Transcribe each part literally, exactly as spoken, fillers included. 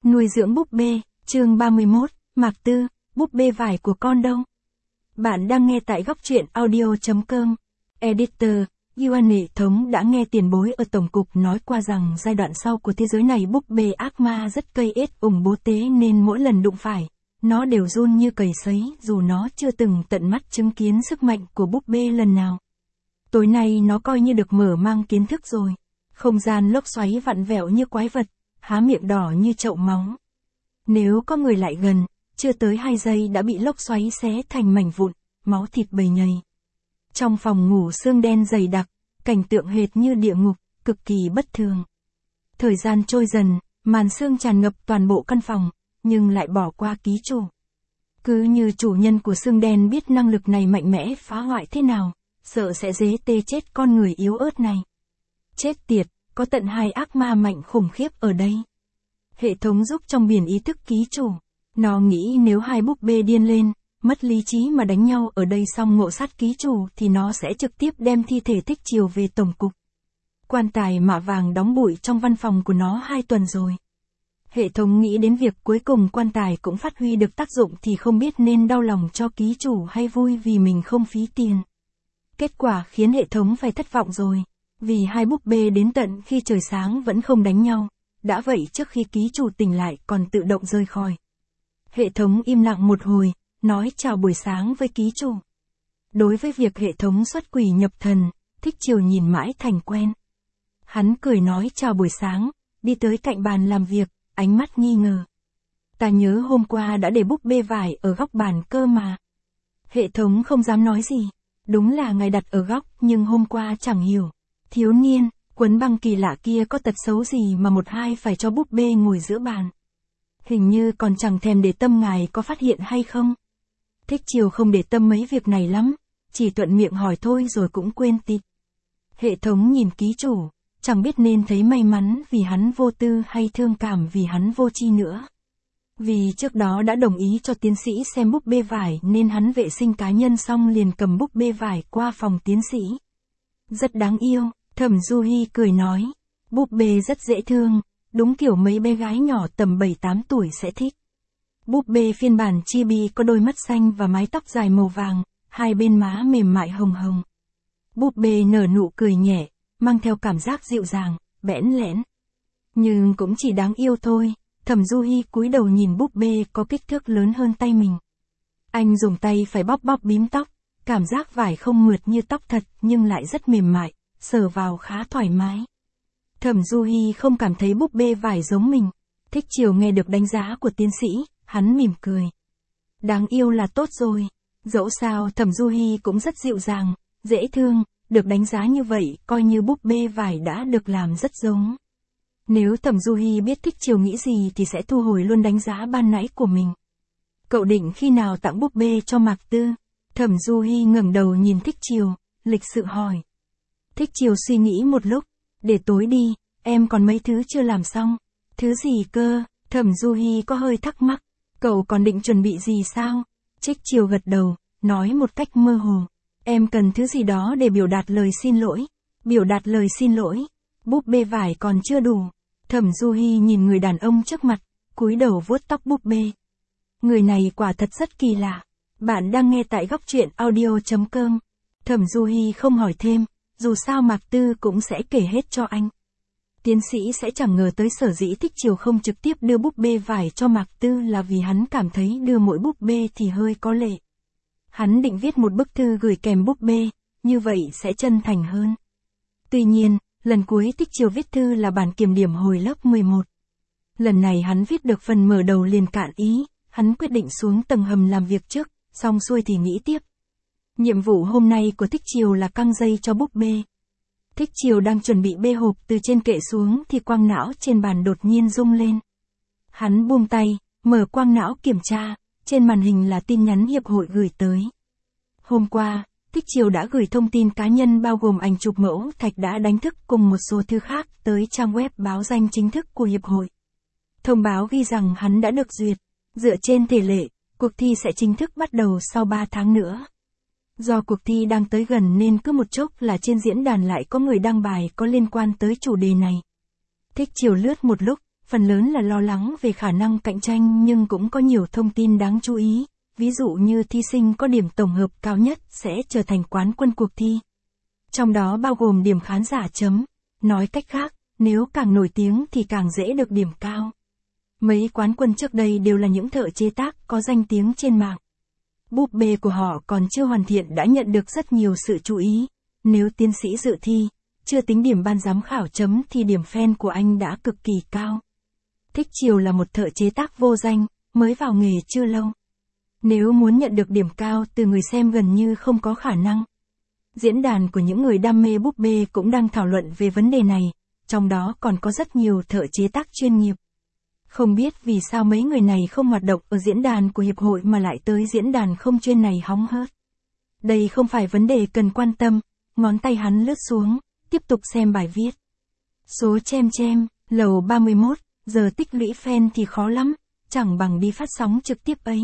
Nuôi dưỡng búp bê, chương ba mươi mốt, Mạc Tư, búp bê vải của con đâu? Bạn đang nghe tại góc truyện audio chấm com. Editor, Yuan hệ thống đã nghe tiền bối ở Tổng cục nói qua rằng giai đoạn sau của thế giới này búp bê ác ma rất cây ết ủng bố tế nên mỗi lần đụng phải, nó đều run như cầy sấy dù nó chưa từng tận mắt chứng kiến sức mạnh của búp bê lần nào. Tối nay nó coi như được mở mang kiến thức rồi. Không gian lốc xoáy vặn vẹo như quái vật, há miệng đỏ như chậu máu. Nếu có người lại gần, chưa tới hai giây đã bị lốc xoáy xé thành mảnh vụn, máu thịt bầy nhầy. Trong phòng ngủ sương đen dày đặc, cảnh tượng hệt như địa ngục, cực kỳ bất thường. Thời gian trôi dần, màn sương tràn ngập toàn bộ căn phòng, nhưng lại bỏ qua ký chủ. Cứ như chủ nhân của sương đen biết năng lực này mạnh mẽ phá hoại thế nào, sợ sẽ dế tê chết con người yếu ớt này. Chết tiệt, có tận hai ác ma mạnh khủng khiếp ở đây. Hệ thống giúp trong biển ý thức ký chủ. Nó nghĩ nếu hai búp bê điên lên, mất lý trí mà đánh nhau ở đây xong ngộ sát ký chủ thì nó sẽ trực tiếp đem thi thể Thích Chiều về Tổng cục. Quan tài mạ vàng đóng bụi trong văn phòng của nó hai tuần rồi. Hệ thống nghĩ đến việc cuối cùng quan tài cũng phát huy được tác dụng thì không biết nên đau lòng cho ký chủ hay vui vì mình không phí tiền. Kết quả khiến hệ thống phải thất vọng rồi. Vì hai búp bê đến tận khi trời sáng vẫn không đánh nhau, đã vậy trước khi ký chủ tỉnh lại còn tự động rời khỏi. Hệ thống im lặng một hồi, nói chào buổi sáng với ký chủ. Đối với việc hệ thống xuất quỷ nhập thần, Thích Chiều nhìn mãi thành quen. Hắn cười nói chào buổi sáng, đi tới cạnh bàn làm việc, ánh mắt nghi ngờ. Ta nhớ hôm qua đã để búp bê vải ở góc bàn cơ mà. Hệ thống không dám nói gì, đúng là ngài đặt ở góc nhưng hôm qua chẳng hiểu. Thiếu niên, quấn băng kỳ lạ kia có tật xấu gì mà một hai phải cho búp bê ngồi giữa bàn. Hình như còn chẳng thèm để tâm ngài có phát hiện hay không. Thích Chiều không để tâm mấy việc này lắm, chỉ thuận miệng hỏi thôi rồi cũng quên tịt. Hệ thống nhìn ký chủ, chẳng biết nên thấy may mắn vì hắn vô tư hay thương cảm vì hắn vô tri nữa. Vì trước đó đã đồng ý cho tiến sĩ xem búp bê vải nên hắn vệ sinh cá nhân xong liền cầm búp bê vải qua phòng tiến sĩ. Rất đáng yêu. Thẩm Du Hi cười nói, búp bê rất dễ thương, đúng kiểu mấy bé gái nhỏ tầm bảy tám tuổi sẽ thích. Búp bê phiên bản chibi có đôi mắt xanh và mái tóc dài màu vàng, hai bên má mềm mại hồng hồng. Búp bê nở nụ cười nhẹ, mang theo cảm giác dịu dàng, bẽn lẽn. Nhưng cũng chỉ đáng yêu thôi. Thẩm Du Hi cúi đầu nhìn búp bê có kích thước lớn hơn tay mình. Anh dùng tay phải bóp bóp bím tóc, cảm giác vải không mượt như tóc thật nhưng lại rất mềm mại. Sờ vào khá thoải mái. Thẩm Du Hi không cảm thấy búp bê vải giống mình. Thích Chiều nghe được đánh giá của tiến sĩ, hắn mỉm cười. Đáng yêu là tốt rồi. Dẫu sao Thẩm Du Hi cũng rất dịu dàng, dễ thương, được đánh giá như vậy coi như búp bê vải đã được làm rất giống. Nếu Thẩm Du Hi biết Thích Chiều nghĩ gì thì sẽ thu hồi luôn đánh giá ban nãy của mình. Cậu định khi nào tặng búp bê cho Mạc Tư? Thẩm Du Hi ngẩng đầu nhìn Thích Chiều, lịch sự hỏi. Thích Chiều suy nghĩ một lúc, để tối đi, em còn mấy thứ chưa làm xong. Thứ gì cơ? Thẩm Du Hi có hơi thắc mắc, cậu còn định chuẩn bị gì sao? Thích Chiều gật đầu, nói một cách mơ hồ, em cần thứ gì đó để biểu đạt lời xin lỗi. Biểu đạt lời xin lỗi, búp bê vải còn chưa đủ. Thẩm Du Hi nhìn người đàn ông trước mặt, cúi đầu vuốt tóc búp bê. Người này quả thật rất kỳ lạ. Bạn đang nghe tại góc truyện audio chấm com. Thẩm Du Hi không hỏi thêm. Dù sao Mạc Tư cũng sẽ kể hết cho anh. Tiến sĩ sẽ chẳng ngờ tới sở dĩ Thích Chiều không trực tiếp đưa búp bê vải cho Mạc Tư là vì hắn cảm thấy đưa mỗi búp bê thì hơi có lệ. Hắn định viết một bức thư gửi kèm búp bê, như vậy sẽ chân thành hơn. Tuy nhiên, lần cuối Thích Chiều viết thư là bản kiểm điểm hồi lớp mười một. Lần này hắn viết được phần mở đầu liền cạn ý, hắn quyết định xuống tầng hầm làm việc trước, xong xuôi thì nghĩ tiếp. Nhiệm vụ hôm nay của Thích Chiều là căng dây cho búp bê. Thích Chiều đang chuẩn bị bê hộp từ trên kệ xuống thì quang não trên bàn đột nhiên rung lên. Hắn buông tay, mở quang não kiểm tra, trên màn hình là tin nhắn hiệp hội gửi tới. Hôm qua, Thích Chiều đã gửi thông tin cá nhân bao gồm ảnh chụp mẫu thạch đã đánh thức cùng một số thư khác tới trang web báo danh chính thức của hiệp hội. Thông báo ghi rằng hắn đã được duyệt. Dựa trên thể lệ, cuộc thi sẽ chính thức bắt đầu sau ba tháng nữa. Do cuộc thi đang tới gần nên cứ một chốc là trên diễn đàn lại có người đăng bài có liên quan tới chủ đề này. Thích Chiều lướt một lúc, phần lớn là lo lắng về khả năng cạnh tranh nhưng cũng có nhiều thông tin đáng chú ý, ví dụ như thí sinh có điểm tổng hợp cao nhất sẽ trở thành quán quân cuộc thi. Trong đó bao gồm điểm khán giả chấm. Nói cách khác, nếu càng nổi tiếng thì càng dễ được điểm cao. Mấy quán quân trước đây đều là những thợ chế tác có danh tiếng trên mạng. Búp bê của họ còn chưa hoàn thiện đã nhận được rất nhiều sự chú ý. Nếu tiến sĩ dự thi, chưa tính điểm ban giám khảo chấm thì điểm fan của anh đã cực kỳ cao. Thích Chiều là một thợ chế tác vô danh, mới vào nghề chưa lâu. Nếu muốn nhận được điểm cao từ người xem gần như không có khả năng. Diễn đàn của những người đam mê búp bê cũng đang thảo luận về vấn đề này, trong đó còn có rất nhiều thợ chế tác chuyên nghiệp. Không biết vì sao mấy người này không hoạt động ở diễn đàn của hiệp hội mà lại tới diễn đàn không chuyên này hóng hớt. Đây không phải vấn đề cần quan tâm, ngón tay hắn lướt xuống, tiếp tục xem bài viết. Số chem chem, lầu ba mươi mốt, giờ tích lũy fan thì khó lắm, chẳng bằng đi phát sóng trực tiếp ấy.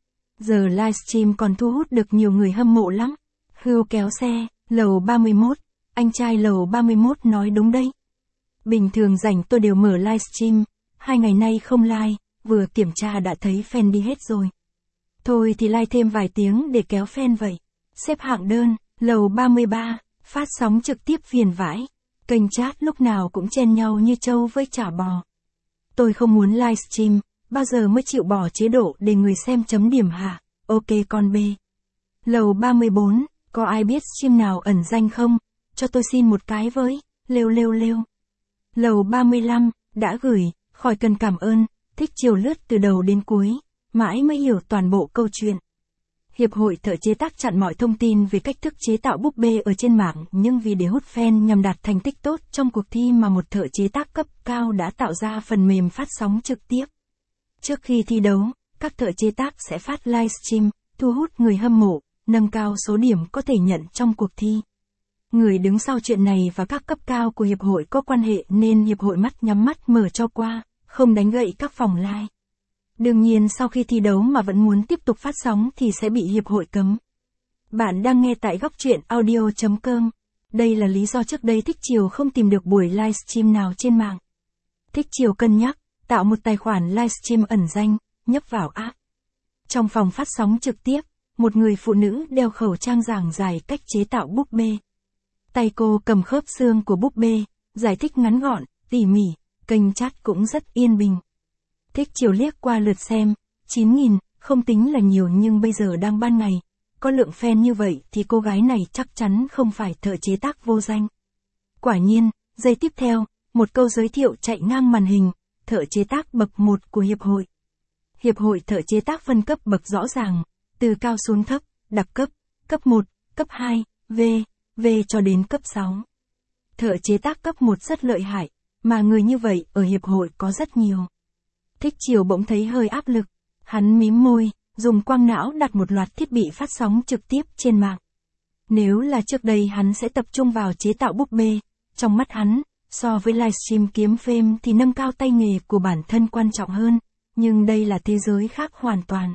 Giờ livestream còn thu hút được nhiều người hâm mộ lắm. Hưu kéo xe, lầu ba mươi mốt, anh trai lầu ba mươi mốt nói đúng đây. Bình thường rảnh tôi đều mở livestream, hai ngày nay không live, vừa kiểm tra đã thấy fan đi hết rồi. Thôi thì live thêm vài tiếng để kéo fan vậy. Xếp hạng đơn, lầu ba mươi ba, phát sóng trực tiếp phiền vãi. Kênh chat lúc nào cũng chen nhau như trâu với chả bò. Tôi không muốn livestream, bao giờ mới chịu bỏ chế độ để người xem chấm điểm hả? Ok con B. Lầu ba mươi bốn, có ai biết stream nào ẩn danh không? Cho tôi xin một cái với, lêu lêu lêu. Lầu ba mươi lăm, đã gửi, khỏi cần cảm ơn, Thích Chiều lướt từ đầu đến cuối, mãi mới hiểu toàn bộ câu chuyện. Hiệp hội thợ chế tác chặn mọi thông tin về cách thức chế tạo búp bê ở trên mạng, nhưng vì để hút fan nhằm đạt thành tích tốt trong cuộc thi mà một thợ chế tác cấp cao đã tạo ra phần mềm phát sóng trực tiếp. Trước khi thi đấu, các thợ chế tác sẽ phát livestream, thu hút người hâm mộ, nâng cao số điểm có thể nhận trong cuộc thi. Người đứng sau chuyện này và các cấp cao của hiệp hội có quan hệ nên hiệp hội mắt nhắm mắt mở cho qua, không đánh gậy các phòng live. Đương nhiên sau khi thi đấu mà vẫn muốn tiếp tục phát sóng thì sẽ bị hiệp hội cấm. Bạn đang nghe tại góc truyện audio chấm com. Đây là lý do trước đây Thích Chiều không tìm được buổi livestream nào trên mạng. Thích Chiều cân nhắc, tạo một tài khoản livestream ẩn danh, nhấp vào app. Trong phòng phát sóng trực tiếp, một người phụ nữ đeo khẩu trang giảng giải cách chế tạo búp bê. Tay cô cầm khớp xương của búp bê, giải thích ngắn gọn, tỉ mỉ, kênh chat cũng rất yên bình. Thích Chiều liếc qua lượt xem, chín nghìn, không tính là nhiều nhưng bây giờ đang ban ngày. Có lượng fan như vậy thì cô gái này chắc chắn không phải thợ chế tác vô danh. Quả nhiên, giây tiếp theo, một câu giới thiệu chạy ngang màn hình, thợ chế tác bậc một của hiệp hội. Hiệp hội thợ chế tác phân cấp bậc rõ ràng, từ cao xuống thấp, đặc cấp, cấp một, cấp hai, V, V cho đến cấp sáu. Thợ chế tác cấp một rất lợi hại, mà người như vậy ở hiệp hội có rất nhiều. Thích Chiều bỗng thấy hơi áp lực, hắn mím môi, dùng quang não đặt một loạt thiết bị phát sóng trực tiếp trên mạng. Nếu là trước đây hắn sẽ tập trung vào chế tạo búp bê, trong mắt hắn, so với livestream kiếm fame thì nâng cao tay nghề của bản thân quan trọng hơn, nhưng đây là thế giới khác hoàn toàn.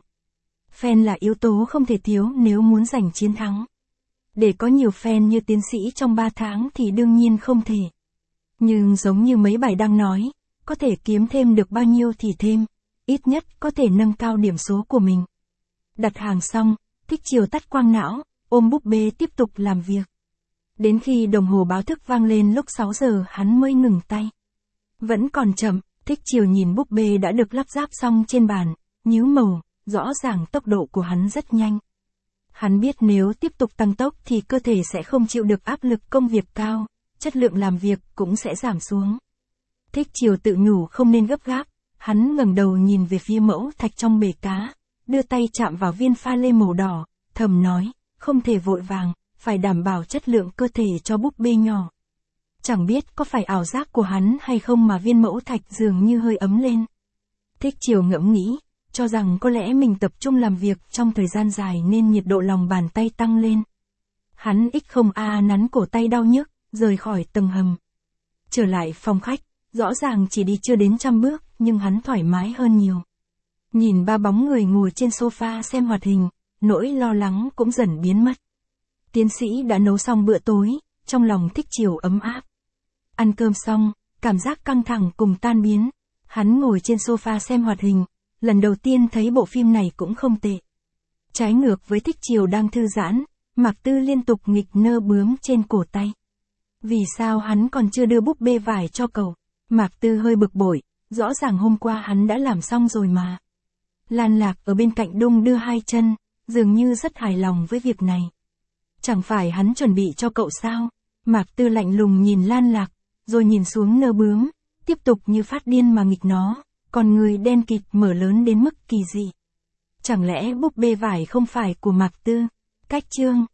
Fan là yếu tố không thể thiếu nếu muốn giành chiến thắng. Để có nhiều fan như tiến sĩ trong ba tháng thì đương nhiên không thể. Nhưng giống như mấy bài đăng nói, có thể kiếm thêm được bao nhiêu thì thêm, ít nhất có thể nâng cao điểm số của mình. Đặt hàng xong, Thích Chiều tắt quang não, ôm búp bê tiếp tục làm việc. Đến khi đồng hồ báo thức vang lên lúc sáu giờ hắn mới ngừng tay. Vẫn còn chậm, Thích Chiều nhìn búp bê đã được lắp ráp xong trên bàn, nhíu màu, rõ ràng tốc độ của hắn rất nhanh. Hắn biết nếu tiếp tục tăng tốc thì cơ thể sẽ không chịu được áp lực công việc cao, chất lượng làm việc cũng sẽ giảm xuống. Thích Chiều tự nhủ không nên gấp gáp, hắn ngẩng đầu nhìn về phía mẫu thạch trong bể cá, đưa tay chạm vào viên pha lê màu đỏ, thầm nói, không thể vội vàng, phải đảm bảo chất lượng cơ thể cho búp bê nhỏ. Chẳng biết có phải ảo giác của hắn hay không mà viên mẫu thạch dường như hơi ấm lên. Thích Chiều ngẫm nghĩ, cho rằng có lẽ mình tập trung làm việc trong thời gian dài nên nhiệt độ lòng bàn tay tăng lên. Hắn ích không a nắn cổ tay đau nhức, rời khỏi tầng hầm. Trở lại phòng khách, rõ ràng chỉ đi chưa đến trăm bước, nhưng hắn thoải mái hơn nhiều. Nhìn ba bóng người ngồi trên sofa xem hoạt hình, nỗi lo lắng cũng dần biến mất. Tiến sĩ đã nấu xong bữa tối, trong lòng Thích Chiều ấm áp. Ăn cơm xong, cảm giác căng thẳng cùng tan biến. Hắn ngồi trên sofa xem hoạt hình, lần đầu tiên thấy bộ phim này cũng không tệ. Trái ngược với Thích Chiều đang thư giãn, Mạc Tư liên tục nghịch nơ bướm trên cổ tay. Vì sao hắn còn chưa đưa búp bê vải cho cậu? Mạc Tư hơi bực bội, rõ ràng hôm qua hắn đã làm xong rồi mà. Lan Lạc ở bên cạnh đung đưa hai chân, dường như rất hài lòng với việc này. Chẳng phải hắn chuẩn bị cho cậu sao? Mạc Tư lạnh lùng nhìn Lan Lạc, rồi nhìn xuống nơ bướm, tiếp tục như phát điên mà nghịch nó, còn người đen kịt mở lớn đến mức kỳ dị. Chẳng lẽ búp bê vải không phải của Mạc Tư? Cách chương